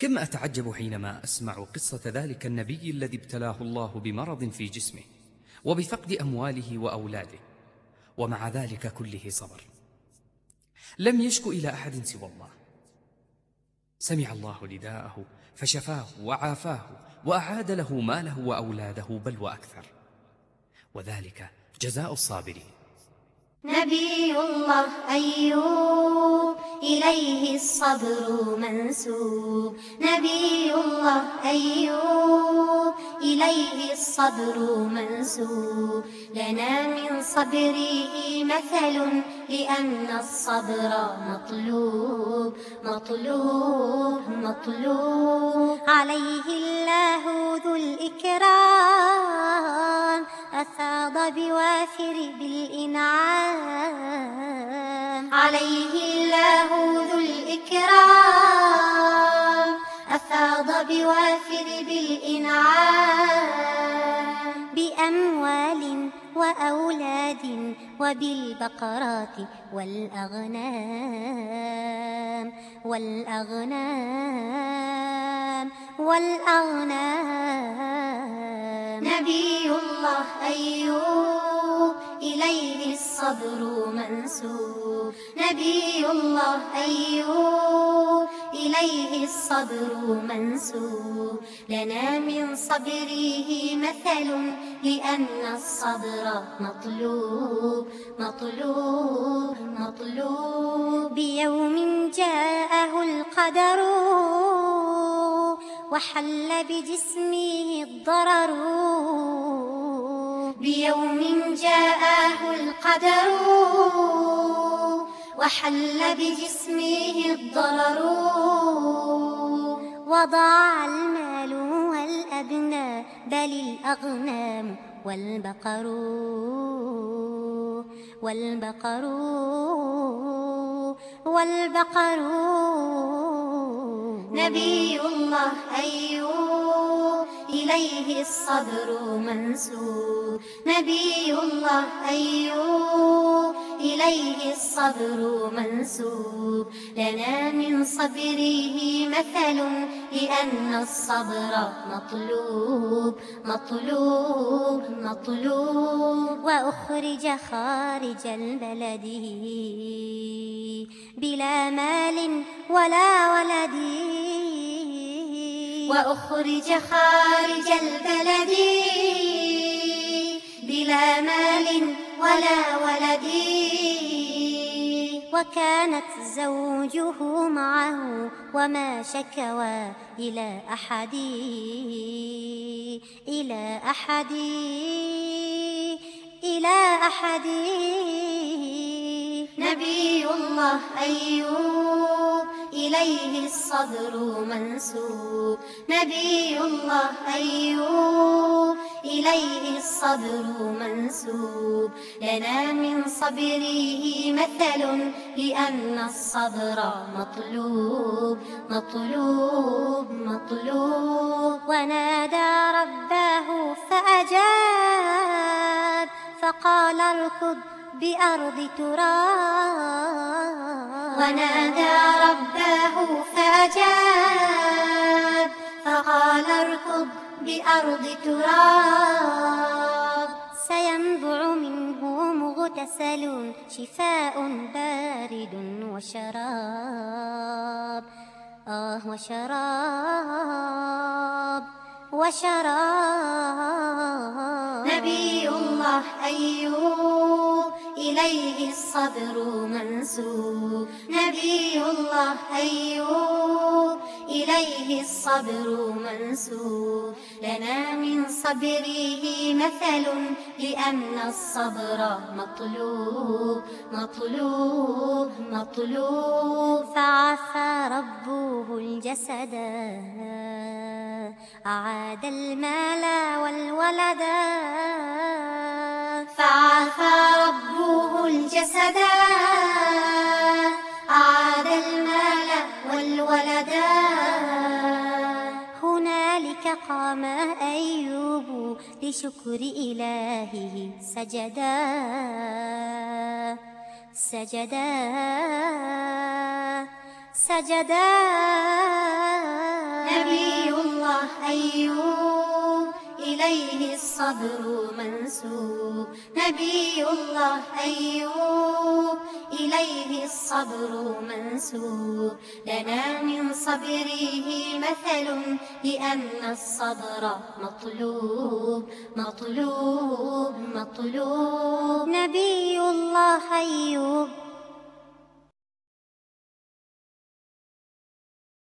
كم أتعجب حينما أسمع قصة ذلك النبي الذي ابتلاه الله بمرض في جسمه وبفقد أمواله وأولاده، ومع ذلك كله صبر، لم يشك إلى أحد سوى الله. سمع الله نداءه فشفاه وعافاه وأعاد له ماله وأولاده بل وأكثر، وذلك جزاء الصابرين. نبي الله أيوب إليه الصبر منسوب، نبي الله أيوب إليه الصبر منسوب، لنا من صبره مثل لأن الصبر مطلوب مطلوب مطلوب. عليه الله ذو الإكرام أفاض بوافر بالإنعام، عليه الله ذو الإكرام أفاض بوافر بالإنعام، بأموال وأولاد وبالبقرات والأغنام والأغنام والأغنام. نبي الله أيوب إليه الصبر منسوب، نبي الله أيوب إليه الصبر منسوب، لنا من صبره مثل لأن الصبر مطلوب مطلوب مطلوب. بيوم جاءه القدر وحل بجسمه الضرر، بيوم جاءه القدر وحل بجسمه الضرر، وضاع المال والأبناء بل الأغنام والبقر والبقر والبقر. نبي الله أيوب إليه الصبر منسوب، نبي الله أيوب إليه الصبر منسوب، لنا من صبره مثل لأن الصبر مطلوب مطلوب مطلوب. وأخرج خارج البلد بلا مال ولا ولد، وأخرج خارج البلد بلا مال ولا ولد، وكانت زوجه معه وما شكوى إلى أحد إلى أحد إلى أحد. نبي الله أيوب إليه الصبر منسوب، نبي الله أيوب إليه الصبر منسوب، لنا من صبره مثل لأن الصبر مطلوب مطلوب مطلوب. ونادى رباه فأجاب فقال اركض بأرض تراب، ونادى رباه فأجاب فقال اركض بأرض تراب، سينبع منه مغتسل شفاء بارد وشراب وشراب وشراب. نبي الله أيوب إليه الصبر منسوب، نبي الله أيوب إليه الصبر منسوب، لنا من صبره مثل لأن الصبر مطلوب مطلوب مطلوب. فعافى ربه الجسد أعاد المال والولد، فعافى ربه الجسد أعاد المال والولد. هنالك قام أيوب لشكر إلهه سجدا سجدا سجدا. نبي الله أيوب إليه الصبر منسوب. نبي الله أيوب إليه الصبر منسوب. لنا من صبره مثل لأن الصبر مطلوب مطلوب مطلوب. نبي